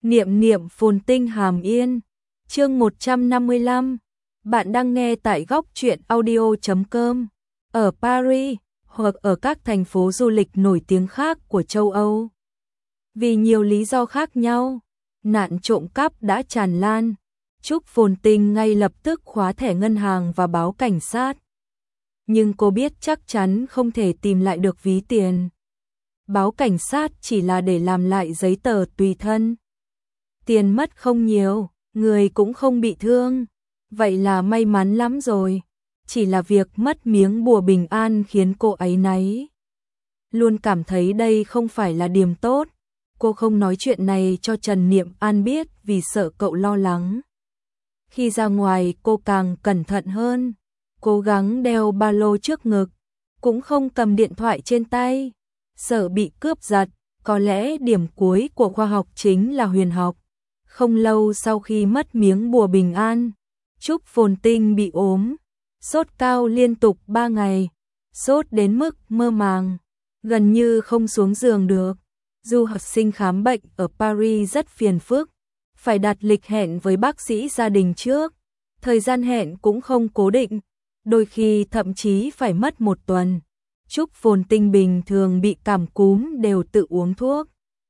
Niệm niệm phồn tinh hàm yên. Chương 155. Bạn đang nghe tại góc truyện audio.com. Ở Paris hoặc ở các thành phố du lịch nổi tiếng khác của châu Âu. Vì nhiều lý do khác nhau, nạn trộm cắp đã tràn lan. Trúc Phồn Tinh ngay lập tức khóa thẻ ngân hàng và báo cảnh sát. Nhưng cô biết chắc chắn không thể tìm lại được ví tiền. Báo cảnh sát chỉ là để làm lại giấy tờ tùy thân. Tiền mất không nhiều, người cũng không bị thương. Vậy là may mắn lắm rồi. Chỉ là việc mất miếng bùa bình an khiến cô áy náy. Luôn cảm thấy đây không phải là điểm tốt. Cô không nói chuyện này cho Trần Niệm An biết vì sợ cậu lo lắng. Khi ra ngoài cô càng cẩn thận hơn. Cố gắng đeo ba lô trước ngực. Cũng không cầm điện thoại trên tay. Sợ bị cướp giật. Có lẽ điểm cuối của khoa học chính là huyền học. Không lâu sau khi mất miếng bùa bình an, Trúc Phồn Tinh bị ốm. Sốt cao liên tục 3 ngày. Sốt đến mức mơ màng. Gần như không xuống giường được. Du học sinh khám bệnh ở Paris rất phiền phức. Phải đặt lịch hẹn với bác sĩ gia đình trước. Thời gian hẹn cũng không cố định. Đôi khi thậm chí phải mất 1 tuần. Trúc Phồn Tinh bình thường bị cảm cúm đều tự uống thuốc.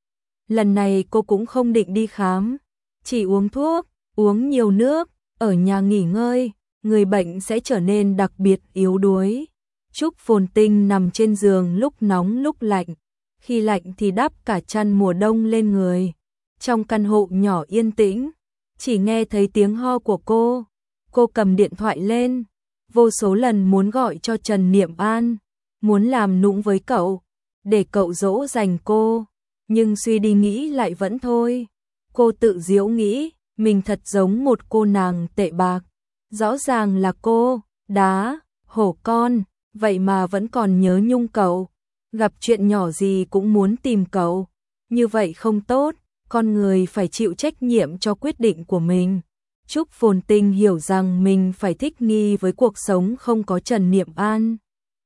Lần này cô cũng không định đi khám. Chỉ uống thuốc, uống nhiều nước, ở nhà nghỉ ngơi, người bệnh sẽ trở nên đặc biệt yếu đuối. Trúc Phồn Tinh nằm trên giường lúc nóng lúc lạnh. Khi lạnh thì đắp cả chăn mùa đông lên người. Trong căn hộ nhỏ yên tĩnh, chỉ nghe thấy tiếng ho của cô. Cô cầm điện thoại lên, vô số lần muốn gọi cho Trần Niệm An, muốn làm nũng với cậu, để cậu dỗ dành cô. Nhưng suy đi nghĩ lại vẫn thôi. Cô tự giễu nghĩ, mình thật giống một cô nàng tệ bạc. Rõ ràng là cô, đá, hổ con, vậy mà vẫn còn nhớ nhung cậu. Gặp chuyện nhỏ gì cũng muốn tìm cậu. Như vậy không tốt, con người phải chịu trách nhiệm cho quyết định của mình. Trúc Phồn Tinh hiểu rằng mình phải thích nghi với cuộc sống không có Trần Niệm An.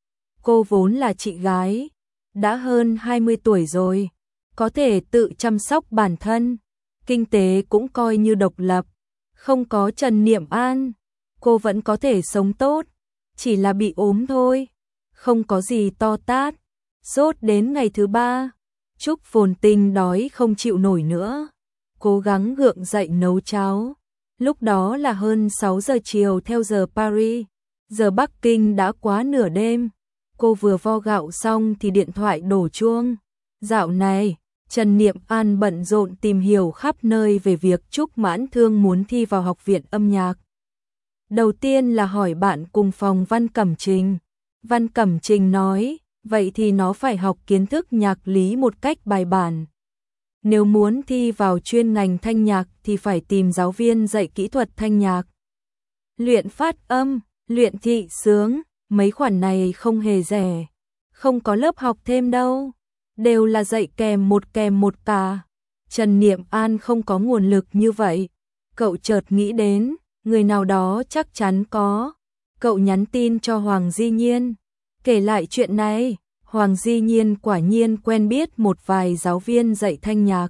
Cô vốn là chị gái, đã hơn 20 tuổi rồi, có thể tự chăm sóc bản thân. Kinh tế cũng coi như độc lập. Không có Trần Niệm An, cô vẫn có thể sống tốt. Chỉ là bị ốm thôi. Không có gì to tát. Sốt đến ngày thứ 3. Trúc Phồn Tinh đói không chịu nổi nữa. Cố gắng gượng dậy nấu cháo. Lúc đó là hơn 6 giờ chiều theo giờ Paris. Giờ Bắc Kinh đã quá nửa đêm. Cô vừa vo gạo xong thì điện thoại đổ chuông. Dạo này Trần Niệm An bận rộn tìm hiểu khắp nơi về việc Trúc Mãn Thương muốn thi vào học viện âm nhạc. Đầu tiên là hỏi bạn cùng phòng Văn Cẩm Trình. Văn Cẩm Trình nói, vậy thì nó phải học kiến thức nhạc lý một cách bài bản. Nếu muốn thi vào chuyên ngành thanh nhạc thì phải tìm giáo viên dạy kỹ thuật thanh nhạc. Luyện phát âm, luyện thị xướng, mấy khoản này không hề rẻ. Không có lớp học thêm đâu. Đều là dạy kèm một cả. Trần Niệm An không có nguồn lực như vậy. Cậu chợt nghĩ đến, người nào đó chắc chắn có. Cậu nhắn tin cho Hoàng Di Nhiên. Kể lại chuyện này, Hoàng Di Nhiên quả nhiên quen biết một vài giáo viên dạy thanh nhạc.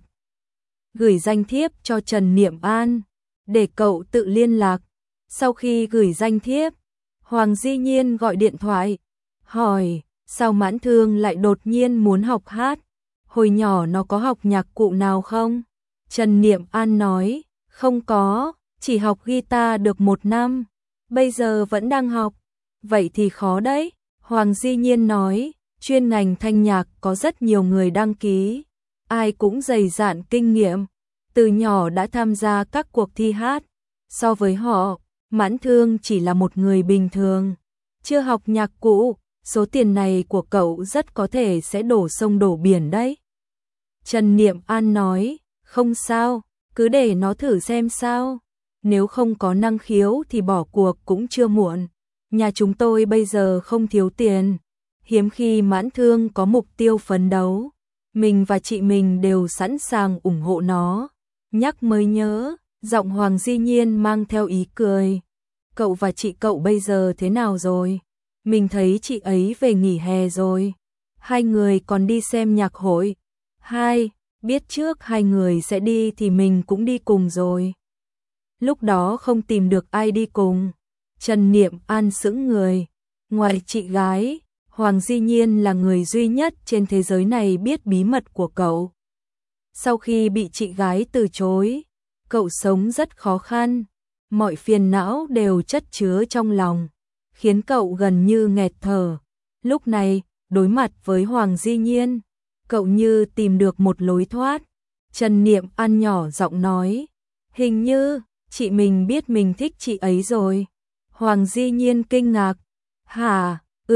Gửi danh thiếp cho Trần Niệm An, để cậu tự liên lạc. Sau khi gửi danh thiếp, Hoàng Di Nhiên gọi điện thoại, hỏi, sao Mãn Thương lại đột nhiên muốn học hát? Hồi nhỏ nó có học nhạc cụ nào không? Trần Niệm An nói, không có, chỉ học guitar được 1 năm, bây giờ vẫn đang học. Vậy thì khó đấy. Hoàng Di Nhiên nói, chuyên ngành thanh nhạc có rất nhiều người đăng ký, ai cũng dày dạn kinh nghiệm, từ nhỏ đã tham gia các cuộc thi hát. So với họ, Mãn Thương chỉ là một người bình thường, chưa học nhạc cụ. Số tiền này của cậu rất có thể sẽ đổ sông đổ biển đấy. Trần Niệm An nói, không sao, cứ để nó thử xem sao. Nếu không có năng khiếu thì bỏ cuộc cũng chưa muộn. Nhà chúng tôi bây giờ không thiếu tiền. Hiếm khi Mãn Thương có mục tiêu phấn đấu. Mình và chị mình đều sẵn sàng ủng hộ nó. Nhắc mới nhớ, giọng Hoàng Di Nhiên mang theo ý cười. Cậu và chị cậu bây giờ thế nào rồi? Mình thấy chị ấy về nghỉ hè rồi. Hai người còn đi xem nhạc hội. Hai, Biết trước hai người sẽ đi thì mình cũng đi cùng rồi. Lúc đó không tìm được ai đi cùng. Trần Niệm An sững người. Ngoài chị gái, Hoàng Di Nhiên là người duy nhất trên thế giới này biết bí mật của cậu. Sau khi bị chị gái từ chối, cậu sống rất khó khăn. Mọi phiền não đều chất chứa trong lòng, khiến cậu gần như nghẹt thở. Lúc này, đối mặt với Hoàng Di Nhiên, cậu như tìm được một lối thoát. Trần Niệm An nhỏ giọng nói, hình như chị mình biết mình thích chị ấy rồi. Hoàng Di Nhiên kinh ngạc, hả?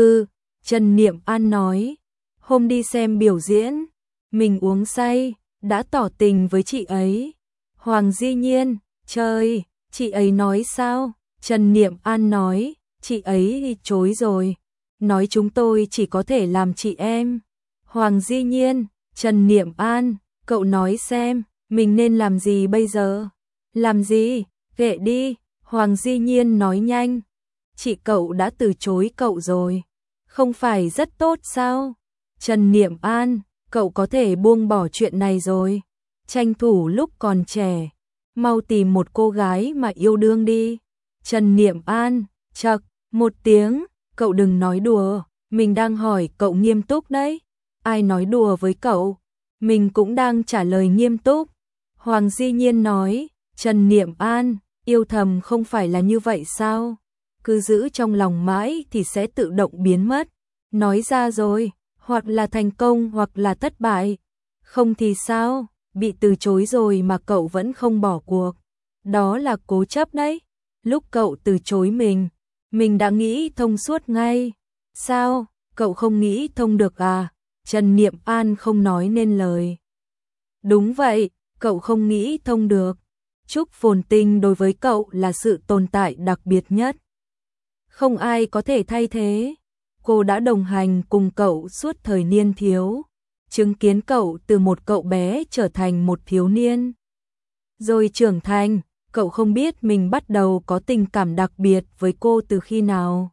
Trần Niệm An nói, hôm đi xem biểu diễn, mình uống say, đã tỏ tình với chị ấy. Hoàng Di Nhiên, trời, chị ấy nói sao? Trần Niệm An nói, chị ấy chối rồi, nói chúng tôi chỉ có thể làm chị em. Hoàng Di Nhiên, Trần Niệm An, cậu nói xem, mình nên làm gì bây giờ? Làm gì? Kệ đi, Hoàng Di Nhiên nói nhanh. Chị cậu đã từ chối cậu rồi, không phải rất tốt sao? Trần Niệm An, cậu có thể buông bỏ chuyện này rồi. Tranh thủ lúc còn trẻ, mau tìm một cô gái mà yêu đương đi. Trần Niệm An, chậc, một tiếng, cậu đừng nói đùa, mình đang hỏi cậu nghiêm túc đấy. Ai nói đùa với cậu? Mình cũng đang trả lời nghiêm túc. Hoàng Di Nhiên nói, Trần Niệm An, yêu thầm không phải là như vậy sao? Cứ giữ trong lòng mãi thì sẽ tự động biến mất. Nói ra rồi, hoặc là thành công hoặc là thất bại. Không thì sao? Bị từ chối rồi mà cậu vẫn không bỏ cuộc. Đó là cố chấp đấy. Lúc cậu từ chối mình đã nghĩ thông suốt ngay. Sao? Cậu không nghĩ thông được à? Trần Niệm An không nói nên lời. Đúng vậy, cậu không nghĩ thông được. Trúc Phồn Tinh đối với cậu là sự tồn tại đặc biệt nhất. Không ai có thể thay thế. Cô đã đồng hành cùng cậu suốt thời niên thiếu, chứng kiến cậu từ một cậu bé trở thành một thiếu niên. Rồi trưởng thành, cậu không biết mình bắt đầu có tình cảm đặc biệt với cô từ khi nào.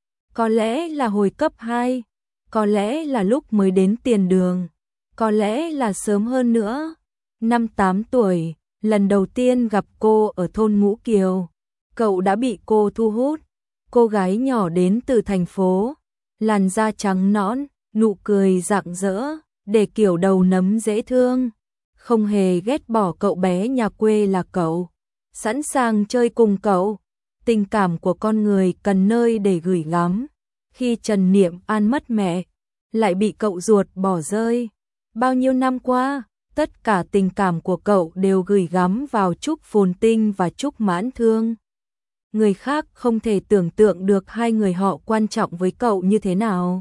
Có lẽ là hồi cấp 2, có lẽ là lúc mới đến tiền đường, có lẽ là sớm hơn nữa. Năm 8 tuổi, lần đầu tiên gặp cô ở thôn Ngũ Kiều, cậu đã bị cô thu hút. Cô gái nhỏ đến từ thành phố, làn da trắng nõn, nụ cười rạng rỡ, để kiểu đầu nấm dễ thương. Không hề ghét bỏ cậu bé nhà quê là cậu, sẵn sàng chơi cùng cậu. Tình cảm của con người cần nơi để gửi gắm. Khi Trần Niệm An mất mẹ, lại bị cậu ruột bỏ rơi. Bao nhiêu năm qua, tất cả tình cảm của cậu đều gửi gắm vào Trúc Phồn Tinh và Trúc Mãn Thương. Người khác không thể tưởng tượng được hai người họ quan trọng với cậu như thế nào.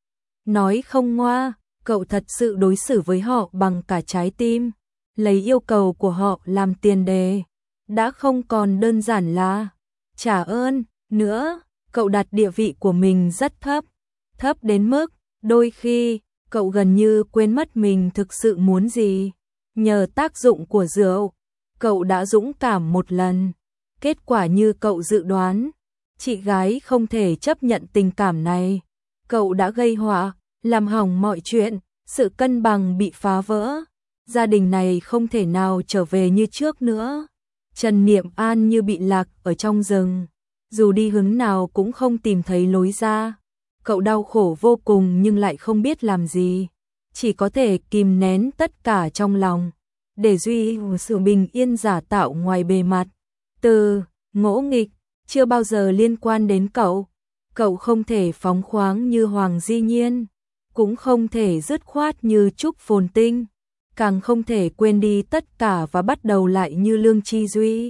Nói không ngoa, cậu thật sự đối xử với họ bằng cả trái tim, lấy yêu cầu của họ làm tiền đề. Đã không còn đơn giản là trả ơn nữa, cậu đặt địa vị của mình rất thấp, thấp đến mức đôi khi cậu gần như quên mất mình thực sự muốn gì. Nhờ tác dụng của rượu, cậu đã dũng cảm một lần. Kết quả như cậu dự đoán, chị gái không thể chấp nhận tình cảm này. Cậu đã gây họa, làm hỏng mọi chuyện, sự cân bằng bị phá vỡ. Gia đình này không thể nào trở về như trước nữa. Trần Niệm An như bị lạc ở trong rừng, dù đi hướng nào cũng không tìm thấy lối ra. Cậu đau khổ vô cùng nhưng lại không biết làm gì, chỉ có thể kìm nén tất cả trong lòng, để duy sự bình yên giả tạo ngoài bề mặt. Từ ngỗ nghịch chưa bao giờ liên quan đến cậu. Cậu không thể phóng khoáng như Hoàng Di Nhiên, cũng không thể dứt khoát như Trúc Phồn Tinh, càng không thể quên đi tất cả và bắt đầu lại như Lương Chi Duy.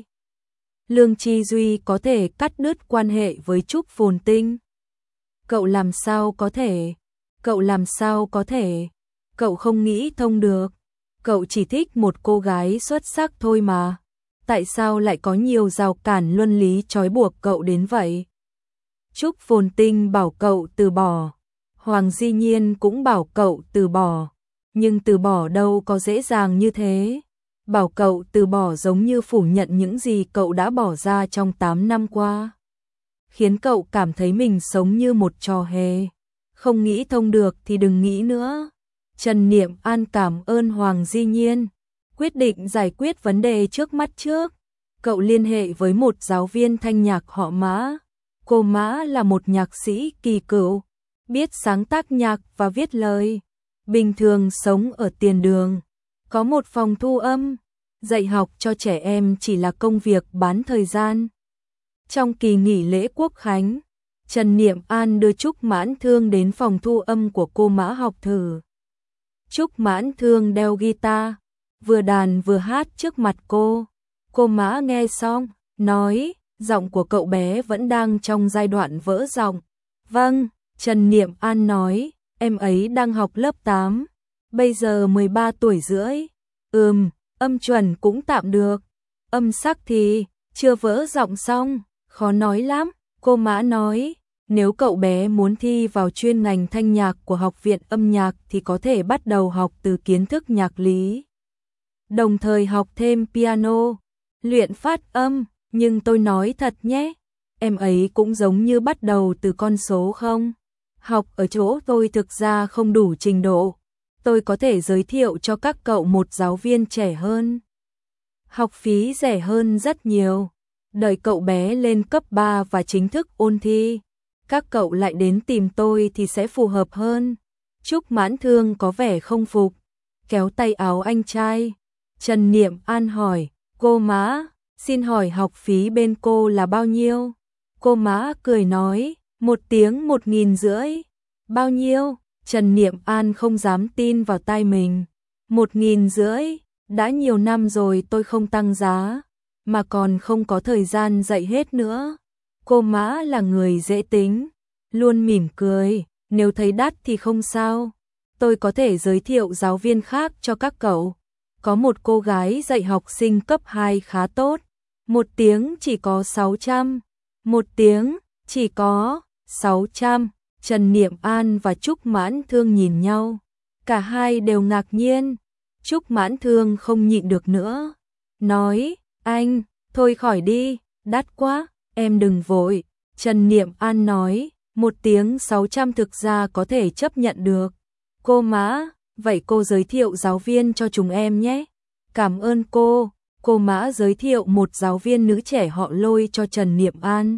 Lương Chi Duy có thể cắt đứt quan hệ với Trúc Phồn Tinh. Cậu làm sao có thể? Cậu làm sao có thể? Cậu không nghĩ thông được. Cậu chỉ thích một cô gái xuất sắc thôi mà. Tại sao lại có nhiều rào cản luân lý trói buộc cậu đến vậy? Trúc Phồn Tinh bảo cậu từ bỏ, Hoàng Di Nhiên cũng bảo cậu từ bỏ, nhưng từ bỏ đâu có dễ dàng như thế. Bảo cậu từ bỏ giống như phủ nhận những gì cậu đã bỏ ra trong 8 năm qua, khiến cậu cảm thấy mình sống như một trò hề. Không nghĩ thông được thì đừng nghĩ nữa. Trần Niệm An cảm ơn Hoàng Di Nhiên, quyết định giải quyết vấn đề trước mắt trước. Cậu liên hệ với một giáo viên thanh nhạc họ Mã. Cô Mã là một nhạc sĩ kỳ cựu, biết sáng tác nhạc và viết lời. Bình thường sống ở tiền đường, có một phòng thu âm. Dạy học cho trẻ em chỉ là công việc bán thời gian. Trong kỳ nghỉ lễ Quốc khánh, Trần Niệm An đưa Trúc Mãn Thương đến phòng thu âm của cô Mã học thử. Trúc Mãn Thương đeo guitar, vừa đàn vừa hát trước mặt cô. Cô Mã nghe xong, nói, giọng của cậu bé vẫn đang trong giai đoạn vỡ giọng. Vâng, Trần Niệm An nói, em ấy đang học lớp 8, bây giờ 13 tuổi rưỡi. Âm chuẩn cũng tạm được. Âm sắc thì, chưa vỡ giọng xong, khó nói lắm. Cô Mã nói, nếu cậu bé muốn thi vào chuyên ngành thanh nhạc của Học viện âm nhạc thì có thể bắt đầu học từ kiến thức nhạc lý. Đồng thời học thêm piano, luyện phát âm, nhưng tôi nói thật nhé, em ấy cũng giống như bắt đầu từ con số không. Học ở chỗ tôi thực ra không đủ trình độ. Tôi có thể giới thiệu cho các cậu một giáo viên trẻ hơn. Học phí rẻ hơn rất nhiều. Đợi cậu bé lên cấp 3 và chính thức ôn thi, các cậu lại đến tìm tôi thì sẽ phù hợp hơn. Trúc Mãn Thương có vẻ không phục, kéo tay áo anh trai. Trần Niệm An hỏi, cô Mã, xin hỏi học phí bên cô là bao nhiêu? Cô Mã cười nói, 1 tiếng 1.500. Bao nhiêu? Trần Niệm An không dám tin vào tai mình. 1.500, đã nhiều năm rồi tôi không tăng giá, mà còn không có thời gian dạy hết nữa. Cô Mã là người dễ tính, luôn mỉm cười, nếu thấy đắt thì không sao. Tôi có thể giới thiệu giáo viên khác cho các cậu. Có một cô gái dạy học sinh cấp 2 khá tốt, 1 tiếng chỉ có 600. 1 tiếng chỉ có 600. Trần Niệm An và Trúc Mãn Thương nhìn nhau, cả hai đều ngạc nhiên. Trúc Mãn Thương không nhịn được nữa, nói, anh, thôi khỏi đi, đắt quá, em đừng vội. Trần Niệm An nói, 1 tiếng 600 thực ra có thể chấp nhận được. Cô Mã, vậy cô giới thiệu giáo viên cho chúng em nhé. Cảm ơn cô. Cô Mã giới thiệu một giáo viên nữ trẻ họ Lôi cho Trần Niệm An.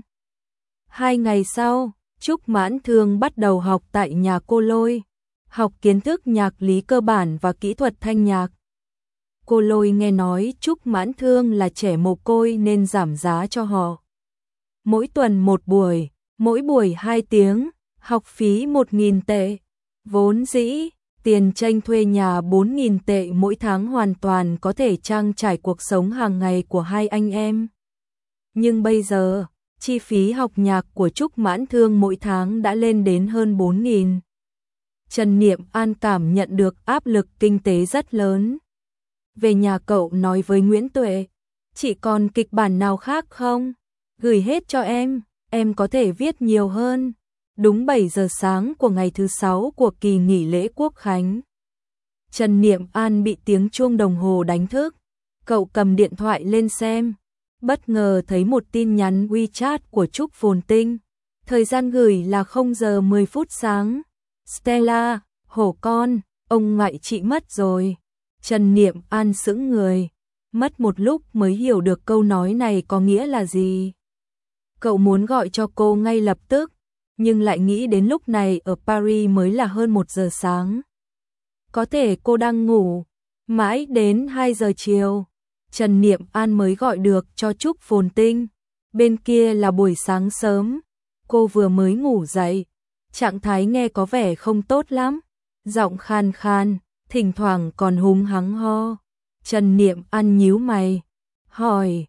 2 ngày sau, Trúc Mãn Thương bắt đầu học tại nhà cô Lôi, học kiến thức nhạc lý cơ bản và kỹ thuật thanh nhạc. Cô Lôi nghe nói Trúc Mãn Thương là trẻ mồ côi nên giảm giá cho họ. Mỗi tuần 1 buổi, mỗi buổi 2 tiếng, học phí 1.000 tệ. Vốn dĩ, tiền tranh thuê nhà 4.000 tệ mỗi tháng hoàn toàn có thể trang trải cuộc sống hàng ngày của hai anh em. Nhưng bây giờ, chi phí học nhạc của Trúc Mãn Thương mỗi tháng đã lên đến hơn 4.000. Trần Niệm An cảm nhận được áp lực kinh tế rất lớn. Về nhà cậu nói với Nguyễn Tuệ, chị còn kịch bản nào khác không? Gửi hết cho em có thể viết nhiều hơn. Đúng 7 giờ sáng của ngày thứ 6 của kỳ nghỉ lễ Quốc khánh. Trần Niệm An bị tiếng chuông đồng hồ đánh thức. Cậu cầm điện thoại lên xem, bất ngờ thấy một tin nhắn WeChat của Trúc Phồn Tinh. Thời gian gửi là 0 giờ 10 phút sáng. Stella, hổ con, ông ngoại chị mất rồi. Trần Niệm An sững người, mất một lúc mới hiểu được câu nói này có nghĩa là gì. Cậu muốn gọi cho cô ngay lập tức, nhưng lại nghĩ đến lúc này ở Paris mới là hơn 1 giờ sáng. Có thể cô đang ngủ. Mãi đến 2 giờ chiều, Trần Niệm An mới gọi được cho Trúc Phồn Tinh. Bên kia là buổi sáng sớm, cô vừa mới ngủ dậy, trạng thái nghe có vẻ không tốt lắm, giọng khan khan, thỉnh thoảng còn húng hắng ho. Trần Niệm An nhíu mày, hỏi,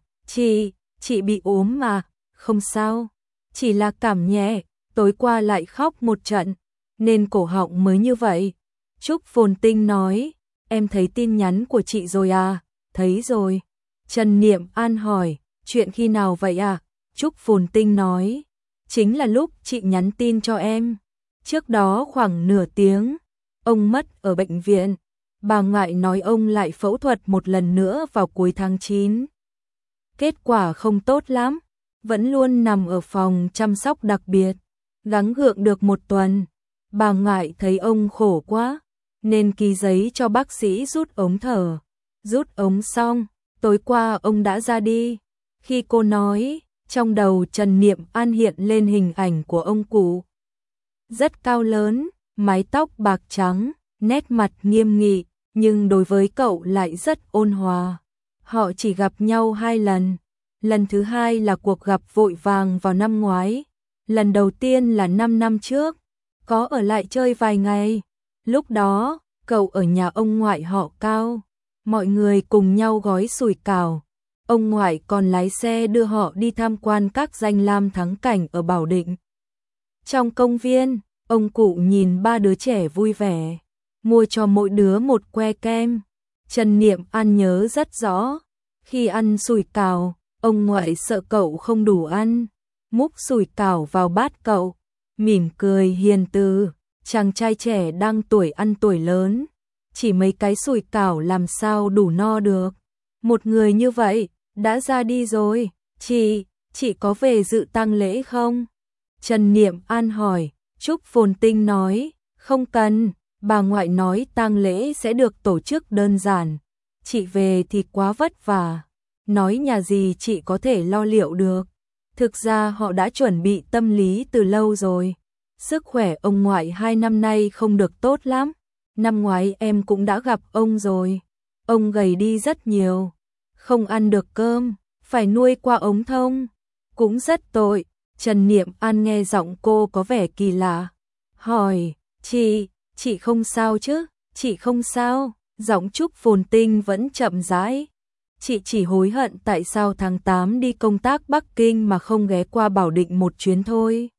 chị bị ốm mà? Không sao, chỉ là cảm nhẹ, tối qua lại khóc một trận, nên cổ họng mới như vậy. Trúc Phồn Tinh nói, em thấy tin nhắn của chị rồi à? Thấy rồi. Trần Niệm An hỏi, chuyện khi nào vậy à? Trúc Phồn Tinh nói, chính là lúc chị nhắn tin cho em. Trước đó khoảng nửa tiếng, ông mất ở bệnh viện. Bà ngoại nói ông lại phẫu thuật một lần nữa vào cuối tháng 9. Kết quả không tốt lắm, vẫn luôn nằm ở phòng chăm sóc đặc biệt. Gắng gượng được 1 tuần, bà ngoại thấy ông khổ quá, nên ký giấy cho bác sĩ rút ống thở. Rút ống xong, tối qua ông đã ra đi. Khi cô nói, trong đầu Trần Niệm An hiện lên hình ảnh của ông cụ. Rất cao lớn, mái tóc bạc trắng, nét mặt nghiêm nghị, nhưng đối với cậu lại rất ôn hòa. Họ chỉ gặp nhau 2 lần. Lần thứ 2 là cuộc gặp vội vàng vào năm ngoái. Lần đầu tiên là 5 năm trước, có ở lại chơi vài ngày. Lúc đó, cậu ở nhà ông ngoại họ Cao. Mọi người cùng nhau gói sủi cảo. Ông ngoại còn lái xe đưa họ đi tham quan các danh lam thắng cảnh ở Bảo Định. Trong công viên, ông cụ nhìn 3 đứa trẻ vui vẻ, mua cho mỗi đứa một que kem. Trần Niệm An nhớ rất rõ, khi ăn sủi cảo, ông ngoại sợ cậu không đủ ăn, múc sủi cảo vào bát cậu, mỉm cười hiền từ, chàng trai trẻ đang tuổi ăn tuổi lớn, chỉ mấy cái sủi cảo làm sao đủ no được. Một người như vậy, đã ra đi rồi, chị có về dự tang lễ không? Trần Niệm An hỏi. Trúc Phồn Tinh nói, không cần, bà ngoại nói tang lễ sẽ được tổ chức đơn giản, chị về thì quá vất vả, nói nhà gì chị có thể lo liệu được. Thực ra họ đã chuẩn bị tâm lý từ lâu rồi. Sức khỏe ông ngoại 2 năm nay không được tốt lắm, năm ngoái em cũng đã gặp ông rồi, ông gầy đi rất nhiều, không ăn được cơm, phải nuôi qua ống thông, cũng rất tội. Trần Niệm An nghe giọng cô có vẻ kỳ lạ, hỏi, chị không sao chứ, chị không sao, giọng Trúc Phồn Tinh vẫn chậm rãi. Chị chỉ hối hận tại sao tháng 8 đi công tác Bắc Kinh mà không ghé qua Bảo Định một chuyến thôi.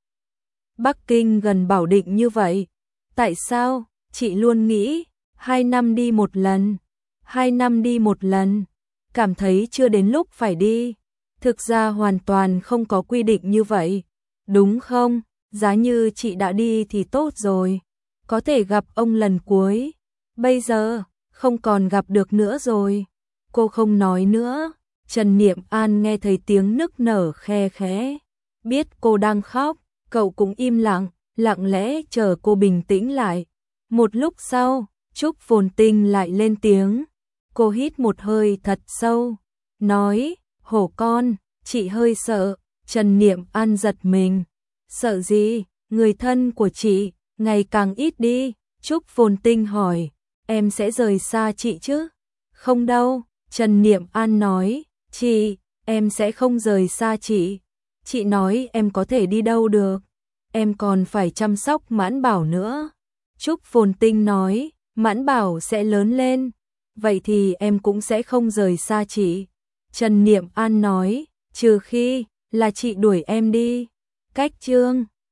Bắc Kinh gần Bảo Định như vậy, tại sao, chị luôn nghĩ, 2 năm đi một lần, 2 năm đi một lần, cảm thấy chưa đến lúc phải đi. Thực ra hoàn toàn không có quy định như vậy, đúng không? Giá như chị đã đi thì tốt rồi, có thể gặp ông lần cuối, bây giờ không còn gặp được nữa rồi. Cô không nói nữa. Trần Niệm An nghe thấy tiếng nức nở khe khẽ, biết cô đang khóc, cậu cũng im lặng, lặng lẽ chờ cô bình tĩnh lại. Một lúc sau, Trúc Phồn Tinh lại lên tiếng, cô hít một hơi thật sâu, nói, hổ con, chị hơi sợ. Trần Niệm An giật mình, sợ gì, người thân của chị, ngày càng ít đi. Trúc Phồn Tinh hỏi, em sẽ rời xa chị chứ? Không đâu, Trần Niệm An nói, em sẽ không rời xa chị. Chị nói em có thể đi đâu được, em còn phải chăm sóc Mãn Bảo nữa. Trúc Phồn Tinh nói, Mãn Bảo sẽ lớn lên, vậy thì em cũng sẽ không rời xa chị. Trần Niệm An nói, trừ khi là chị đuổi em đi. Cách chương